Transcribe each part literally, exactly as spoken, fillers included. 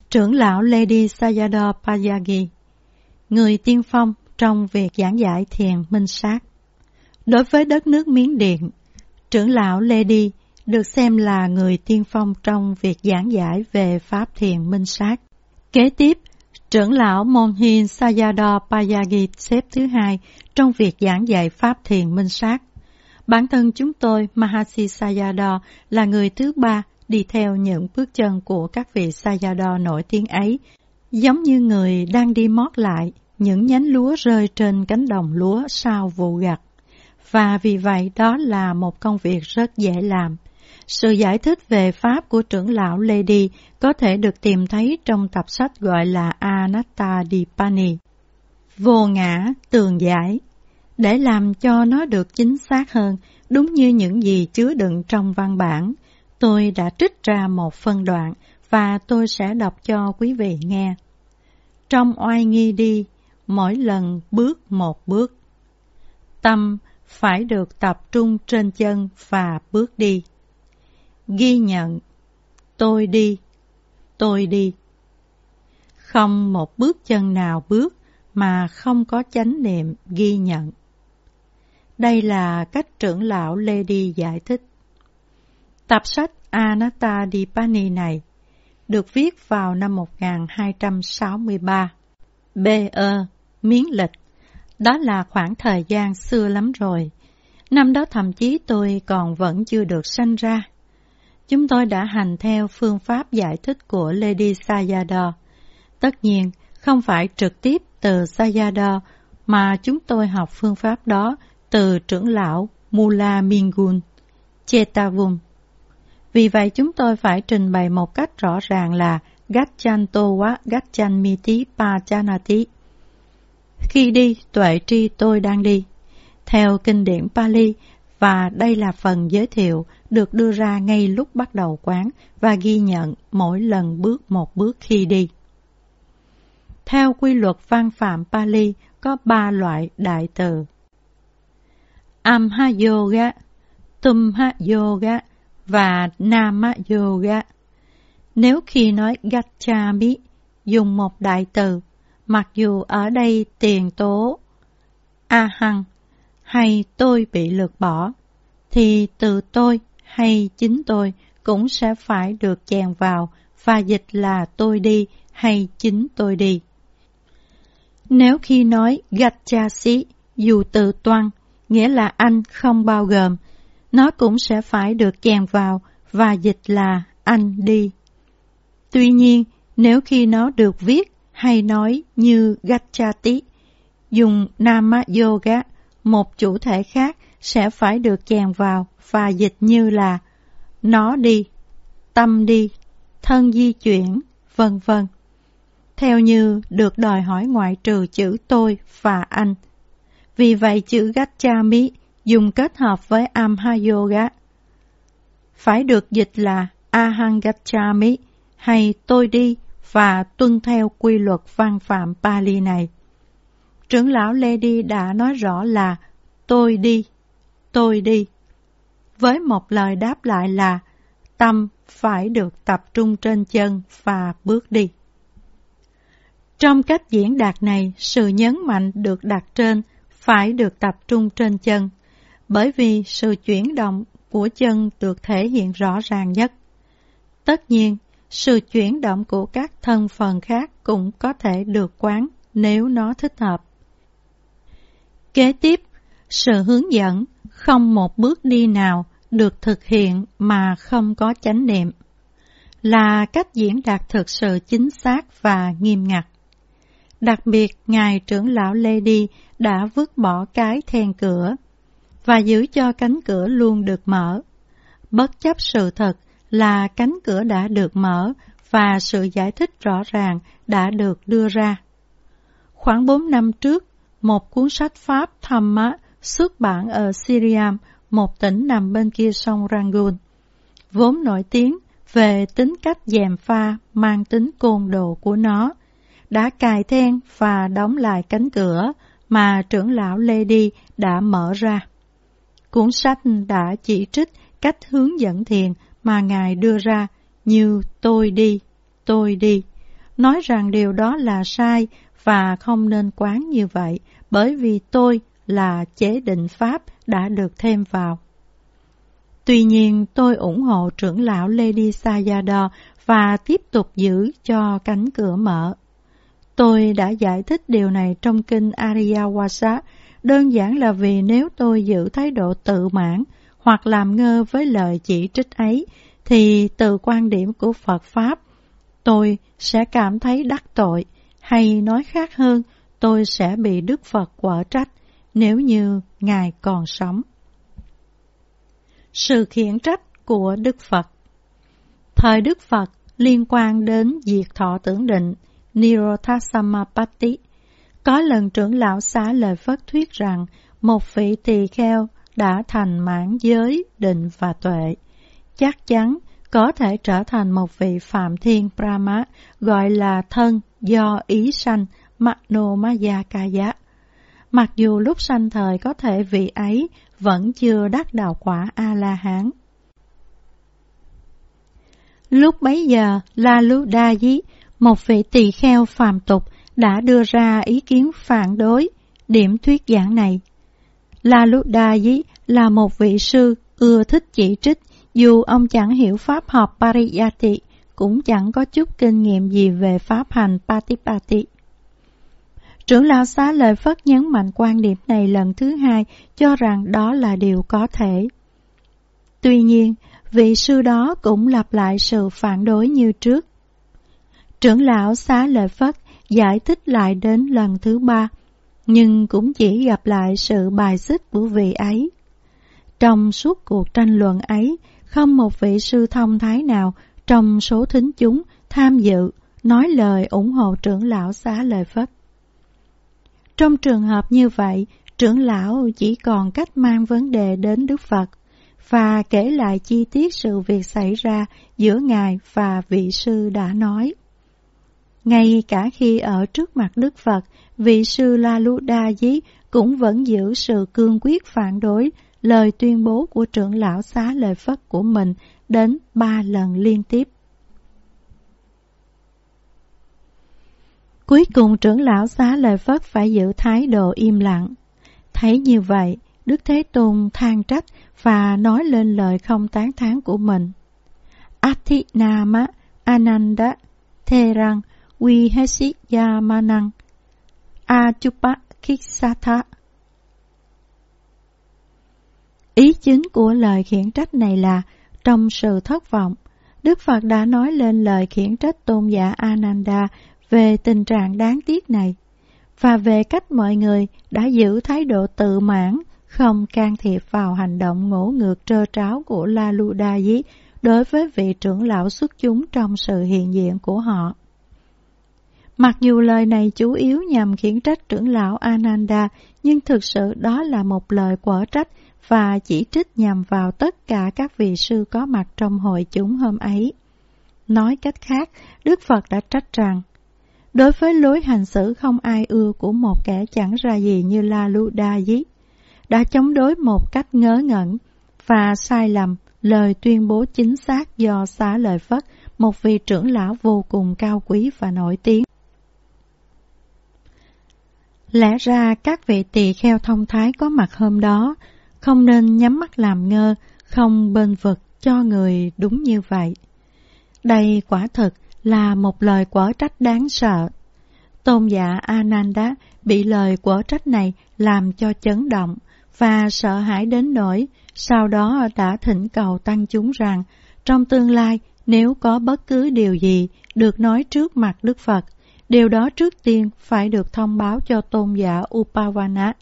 Trưởng lão Lady Sayadaw Payagi, người tiên phong trong việc giảng giải thiền minh sát. Đối với đất nước Miến Điện, trưởng lão Lady được xem là người tiên phong trong việc giảng giải về pháp thiền minh sát. Kế tiếp, trưởng lão Monhin Sayadaw Payagi xếp thứ hai trong việc giảng dạy pháp thiền minh sát. Bản thân chúng tôi, Mahasi Sayadaw, là người thứ ba đi theo những bước chân của các vị Sayadaw nổi tiếng ấy, giống như người đang đi mót lại những nhánh lúa rơi trên cánh đồng lúa sau vụ gặt. Và vì vậy đó là một công việc rất dễ làm. Sự giải thích về pháp của trưởng lão Lady có thể được tìm thấy trong tập sách gọi là Anattadipani, vô ngã tường giải. Để làm cho nó được chính xác hơn, đúng như những gì chứa đựng trong văn bản, tôi đã trích ra một phân đoạn và tôi sẽ đọc cho quý vị nghe. Trong oai nghi đi, mỗi lần bước một bước. Tâm phải được tập trung trên chân và bước đi. Ghi nhận, tôi đi, tôi đi. Không một bước chân nào bước mà không có chánh niệm ghi nhận. Đây là cách trưởng lão Lady giải thích. Tập sách Anattadipani này được viết vào năm một nghìn hai trăm sáu mươi ba. B E Miến lịch. Đó là khoảng thời gian xưa lắm rồi. Năm đó thậm chí tôi còn vẫn chưa được sanh ra. Chúng tôi đã hành theo phương pháp giải thích của Lady Sayadaw. Tất nhiên, không phải trực tiếp từ Sayadaw, mà chúng tôi học phương pháp đó từ trưởng lão Mula Mingun Chetavum. Vì vậy chúng tôi phải trình bày một cách rõ ràng là Gacchantova Gacchannmiti Pachanati. Khi đi, tuệ tri tôi đang đi. Theo kinh điển Pali, và đây là phần giới thiệu được đưa ra ngay lúc bắt đầu quán và ghi nhận mỗi lần bước một bước khi đi. Theo quy luật văn phạm Pali có ba loại đại từ: Amha Yoga, Tumha Yoga và Nama Yoga. Nếu khi nói Gacchami dùng một đại từ, mặc dù ở đây tiền tố Ahang hay tôi bị lược bỏ, thì từ tôi hay chính tôi cũng sẽ phải được chèn vào và dịch là tôi đi hay chính tôi đi. Nếu khi nói Gacchasi dù từ toan, nghĩa là anh không bao gồm, nó cũng sẽ phải được chèn vào và dịch là anh đi. Tuy nhiên, nếu khi nó được viết hay nói như Gacchati, dùng Nama Yoga, một chủ thể khác sẽ phải được chèn vào và dịch như là nó đi, tâm đi, thân di chuyển, vân vân. Theo như được đòi hỏi ngoại trừ chữ tôi và anh. Vì vậy chữ Gacchami dùng kết hợp với Amha Yoga phải được dịch là Ahang Gacchami hay tôi đi và tuân theo quy luật văn phạm Pali này. Trưởng lão Lady đã nói rõ là tôi đi, tôi đi, với một lời đáp lại là tâm phải được tập trung trên chân và bước đi. Trong cách diễn đạt này, sự nhấn mạnh được đặt trên phải được tập trung trên chân, bởi vì sự chuyển động của chân được thể hiện rõ ràng nhất. Tất nhiên, sự chuyển động của các thân phần khác cũng có thể được quán nếu nó thích hợp. Kế tiếp, sự hướng dẫn không một bước đi nào được thực hiện mà không có chánh niệm, là cách diễn đạt thực sự chính xác và nghiêm ngặt. Đặc biệt, Ngài trưởng lão Lady đã vứt bỏ cái then cửa và giữ cho cánh cửa luôn được mở, bất chấp sự thật là cánh cửa đã được mở và sự giải thích rõ ràng đã được đưa ra. Khoảng bốn năm trước, một cuốn sách Pháp Dhamma xuất bản ở Siriam, một tỉnh nằm bên kia sông Rangoon, vốn nổi tiếng về tính cách gièm pha mang tính côn đồ của nó, đã cài then và đóng lại cánh cửa mà trưởng lão Lady đã mở ra. Cuốn sách đã chỉ trích cách hướng dẫn thiền mà Ngài đưa ra như tôi đi, tôi đi, nói rằng điều đó là sai và không nên quán như vậy, bởi vì tôi là chế định pháp đã được thêm vào. Tuy nhiên, tôi ủng hộ trưởng lão Lady Sayadaw và tiếp tục giữ cho cánh cửa mở. Tôi đã giải thích điều này trong kinh Ariyawaza, đơn giản là vì nếu tôi giữ thái độ tự mãn hoặc làm ngơ với lời chỉ trích ấy, thì từ quan điểm của Phật Pháp, tôi sẽ cảm thấy đắc tội, hay nói khác hơn, tôi sẽ bị Đức Phật quở trách nếu như Ngài còn sống. Sự khiển trách của Đức Phật. Thời Đức Phật liên quan đến diệt thọ tưởng định Nirodhasamapatti, có lần trưởng lão Xá Lợi Phất thuyết rằng một vị tỳ kheo đã thành mãn giới, định và tuệ, chắc chắn có thể trở thành một vị Phạm Thiên Brahma, gọi là thân do ý sanh Manomaya Kaya. Mặc dù lúc sanh thời có thể vị ấy vẫn chưa đắc đạo quả A-la-hán. Lúc bấy giờ, Laludayi, một vị tỳ kheo phàm tục, đã đưa ra ý kiến phản đối điểm thuyết giảng này. Laludayi là một vị sư ưa thích chỉ trích, dù ông chẳng hiểu pháp học Pariyati, cũng chẳng có chút kinh nghiệm gì về pháp hành Patipati. Trưởng lão Xá Lợi Phất nhấn mạnh quan điểm này lần thứ hai, cho rằng đó là điều có thể. Tuy nhiên, vị sư đó cũng lặp lại sự phản đối như trước. Trưởng lão Xá Lợi Phất giải thích lại đến lần thứ ba, nhưng cũng chỉ gặp lại sự bài xích của vị ấy. Trong suốt cuộc tranh luận ấy, không một vị sư thông thái nào trong số thính chúng tham dự nói lời ủng hộ trưởng lão Xá Lợi Phất. Trong trường hợp như vậy, trưởng lão chỉ còn cách mang vấn đề đến Đức Phật và kể lại chi tiết sự việc xảy ra giữa Ngài và vị sư đã nói. Ngay cả khi ở trước mặt Đức Phật, vị sư Laludayi cũng vẫn giữ sự cương quyết phản đối lời tuyên bố của trưởng lão Xá Lợi Phất của mình đến ba lần liên tiếp. Cuối cùng trưởng lão Xá Lợi Phất phải giữ thái độ im lặng. Thấy như vậy, Đức Thế Tôn than trách và nói lên lời không tán thán của mình. Athinama Ananda Therang Vihesiyamanang Achupakisatha. Ý chính của lời khiển trách này là, trong sự thất vọng, Đức Phật đã nói lên lời khiển trách tôn giả Ananda về tình trạng đáng tiếc này, và về cách mọi người đã giữ thái độ tự mãn, không can thiệp vào hành động ngỗ ngược trơ tráo của Laludayi đối với vị trưởng lão xuất chúng trong sự hiện diện của họ. Mặc dù lời này chủ yếu nhằm khiển trách trưởng lão Ananda, nhưng thực sự đó là một lời quở trách và chỉ trích nhằm vào tất cả các vị sư có mặt trong hội chúng hôm ấy. Nói cách khác, Đức Phật đã trách rằng, đối với lối hành xử không ai ưa của một kẻ chẳng ra gì như Laludayi, đã chống đối một cách ngớ ngẩn và sai lầm lời tuyên bố chính xác do Xá Lợi Phất, một vị trưởng lão vô cùng cao quý và nổi tiếng. Lẽ ra các vị tỳ kheo thông thái có mặt hôm đó không nên nhắm mắt làm ngơ, không bênh vực cho người đúng như vậy. Đây quả thực là một lời quở trách đáng sợ. Tôn giả Ananda bị lời quở trách này làm cho chấn động và sợ hãi đến nỗi sau đó đã thỉnh cầu tăng chúng rằng trong tương lai nếu có bất cứ điều gì được nói trước mặt Đức Phật, điều đó trước tiên phải được thông báo cho tôn giả Upavana.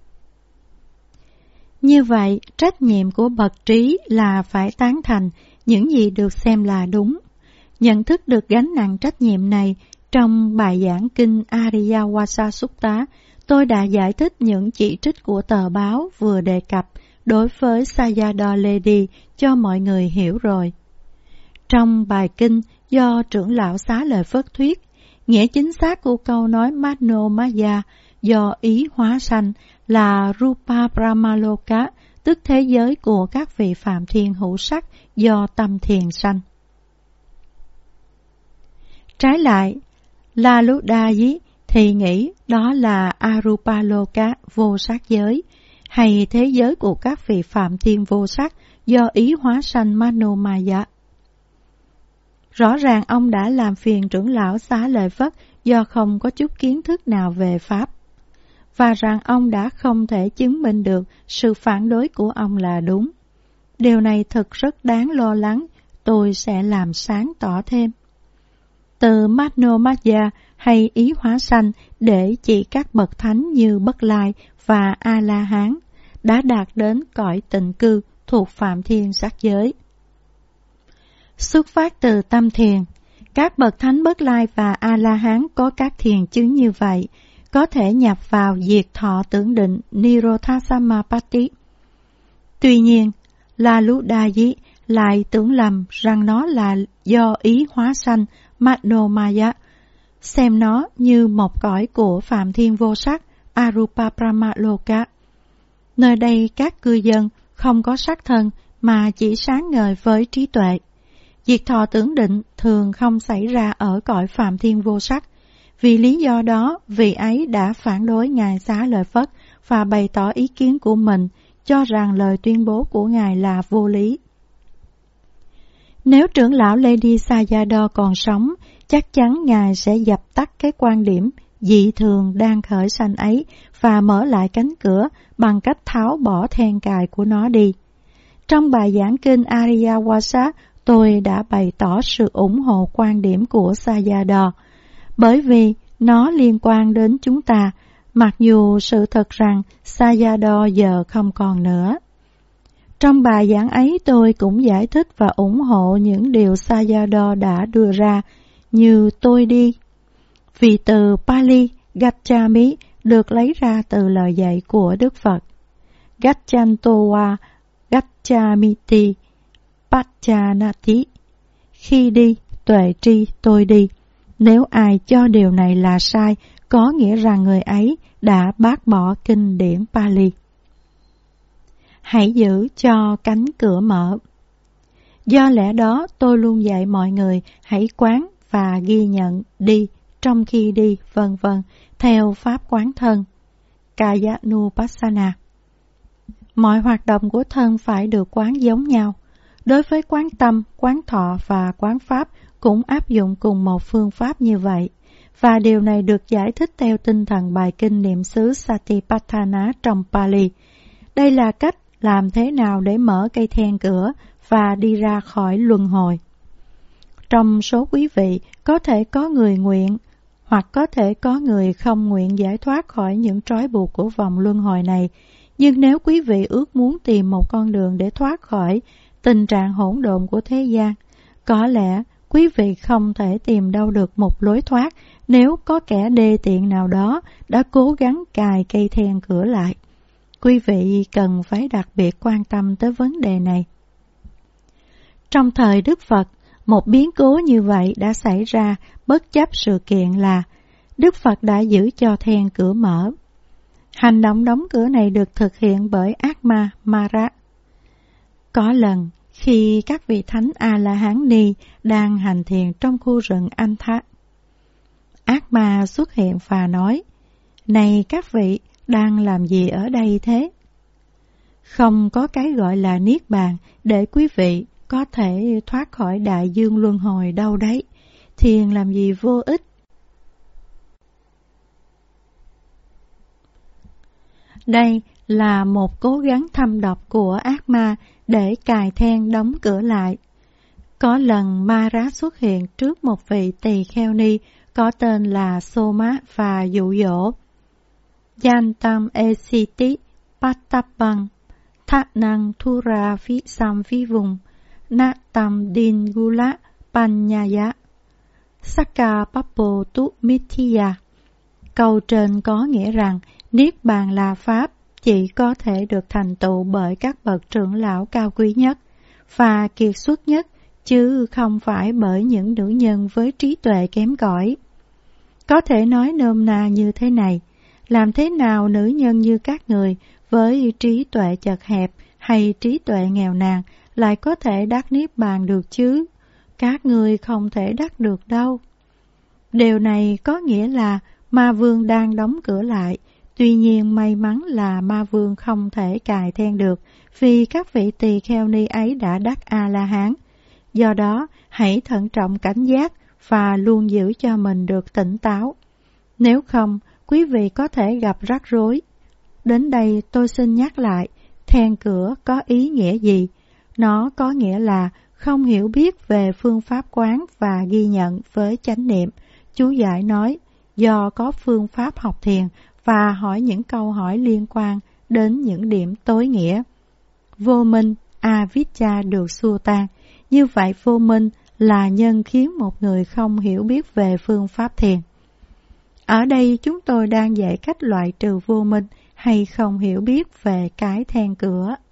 Như vậy, trách nhiệm của bậc trí là phải tán thành những gì được xem là đúng. Nhận thức được gánh nặng trách nhiệm này, trong bài giảng kinh Ariyawaza Sutta, tôi đã giải thích những chỉ trích của tờ báo vừa đề cập đối với Sayadaw Lady cho mọi người hiểu rồi. Trong bài kinh do trưởng lão Xá Lợi Phất thuyết, nghĩa chính xác của câu nói Manomaya do ý hóa sanh là Rupa Brahmaloka, tức thế giới của các vị phạm thiên hữu sắc do tâm thiền sanh. Trái lại, Laludayi thì nghĩ đó là Arupaloka vô sắc giới, hay thế giới của các vị phạm thiên vô sắc do ý hóa sanh Manomaya. Rõ ràng ông đã làm phiền trưởng lão Xá Lợi Phất do không có chút kiến thức nào về Pháp, và rằng ông đã không thể chứng minh được sự phản đối của ông là đúng. Điều này thật rất đáng lo lắng, tôi sẽ làm sáng tỏ thêm. Từ Manomaya hay ý hóa sanh để chỉ các bậc thánh như Bất Lai và A-la-hán đã đạt đến cõi tịnh cư thuộc phạm thiên sắc giới. Xuất phát từ tâm thiền, các bậc thánh Bất Lai và A-la-hán có các thiền chứng như vậy, có thể nhập vào diệt thọ tưởng định Nirodha Samapatti. Tuy nhiên, Laludayi lại tưởng lầm rằng nó là do ý hóa sanh Manomaya, xem nó như một cõi của phạm thiên vô sắc Arupa Brahmaloka. Nơi đây các cư dân không có sắc thân mà chỉ sáng ngời với trí tuệ. Diệt thọ tưởng định thường không xảy ra ở cõi phạm thiên vô sắc. Vì lý do đó, vị ấy đã phản đối Ngài Xá Lợi Phất và bày tỏ ý kiến của mình, cho rằng lời tuyên bố của Ngài là vô lý. Nếu trưởng lão Ledi Sayadaw còn sống, chắc chắn Ngài sẽ dập tắt cái quan điểm dị thường đang khởi sanh ấy và mở lại cánh cửa bằng cách tháo bỏ then cài của nó đi. Trong bài giảng kinh Ariyawasa, tôi đã bày tỏ sự ủng hộ quan điểm của Sayadaw, bởi vì nó liên quan đến chúng ta, mặc dù sự thật rằng Sayadaw giờ không còn nữa. Trong bài giảng ấy tôi cũng giải thích và ủng hộ những điều Sayadaw đã đưa ra, như tôi đi. Vì từ Pali Gacchami được lấy ra từ lời dạy của Đức Phật. Gacchantowa Gacchamiti Pachanati. Khi đi, tuệ tri tôi đi. Nếu ai cho điều này là sai, có nghĩa rằng người ấy đã bác bỏ kinh điển Pali. Hãy giữ cho cánh cửa mở. Do lẽ đó, tôi luôn dạy mọi người hãy quán và ghi nhận đi trong khi đi, vân vân, theo pháp quán thân, Kayanupassana. Mọi hoạt động của thân phải được quán giống nhau. Đối với quán tâm, quán thọ và quán pháp cũng áp dụng cùng một phương pháp như vậy, và điều này được giải thích theo tinh thần bài kinh niệm xứ Satipatthana trong Pali. Đây là cách làm thế nào để mở cây then cửa và đi ra khỏi luân hồi. Trong số quý vị, có thể có người nguyện, hoặc có thể có người không nguyện giải thoát khỏi những trói buộc của vòng luân hồi này. Nhưng nếu quý vị ước muốn tìm một con đường để thoát khỏi tình trạng hỗn độn của thế gian, có lẽ quý vị không thể tìm đâu được một lối thoát nếu có kẻ đê tiện nào đó đã cố gắng cài cây then cửa lại. Quý vị cần phải đặc biệt quan tâm tới vấn đề này. Trong thời Đức Phật, một biến cố như vậy đã xảy ra bất chấp sự kiện là Đức Phật đã giữ cho then cửa mở. Hành động đóng cửa này được thực hiện bởi Atma Mara. Có lần, khi các vị thánh A-la-hán ni đang hành thiền trong khu rừng Antha, Atma xuất hiện và nói: "Này các vị, đang làm gì ở đây thế? Không có cái gọi là niết bàn để quý vị có thể thoát khỏi đại dương luân hồi đâu đấy. Thiền làm gì vô ích." Đây là một cố gắng thâm độc của ác ma để cài then đóng cửa lại. Có lần Mara xuất hiện trước một vị tỳ kheo ni có tên là Soma và dụ dỗ: "Yantam esiti patapang thaknang thura phi sam phi vùng natam din gula panyaya sakka papo tu mithiya." Câu trên có nghĩa rằng niết bàn là pháp chỉ có thể được thành tựu bởi các bậc trưởng lão cao quý nhất và kiệt xuất nhất, chứ không phải bởi những nữ nhân với trí tuệ kém cỏi. Có thể nói nôm na như thế này: làm thế nào nữ nhân như các người với trí tuệ chật hẹp hay trí tuệ nghèo nàn lại có thể đắc niết bàn được chứ? Các người không thể đắc được đâu. Điều này có nghĩa là ma vương đang đóng cửa lại. Tuy nhiên may mắn là ma vương không thể cài then được, vì các vị tỳ kheo ni ấy đã đắc A-la-hán. Do đó, hãy thận trọng cảnh giác và luôn giữ cho mình được tỉnh táo. Nếu không, quý vị có thể gặp rắc rối. Đến đây tôi xin nhắc lại, then cửa có ý nghĩa gì? Nó có nghĩa là không hiểu biết về phương pháp quán và ghi nhận với chánh niệm. Chú giải nói, do có phương pháp học thiền và hỏi những câu hỏi liên quan đến những điểm tối nghĩa. Vô minh, avijja được xua tan. Như vậy vô minh là nhân khiến một người không hiểu biết về phương pháp thiền. Ở đây chúng tôi đang dạy cách loại trừ vô minh hay không hiểu biết về cái then cửa.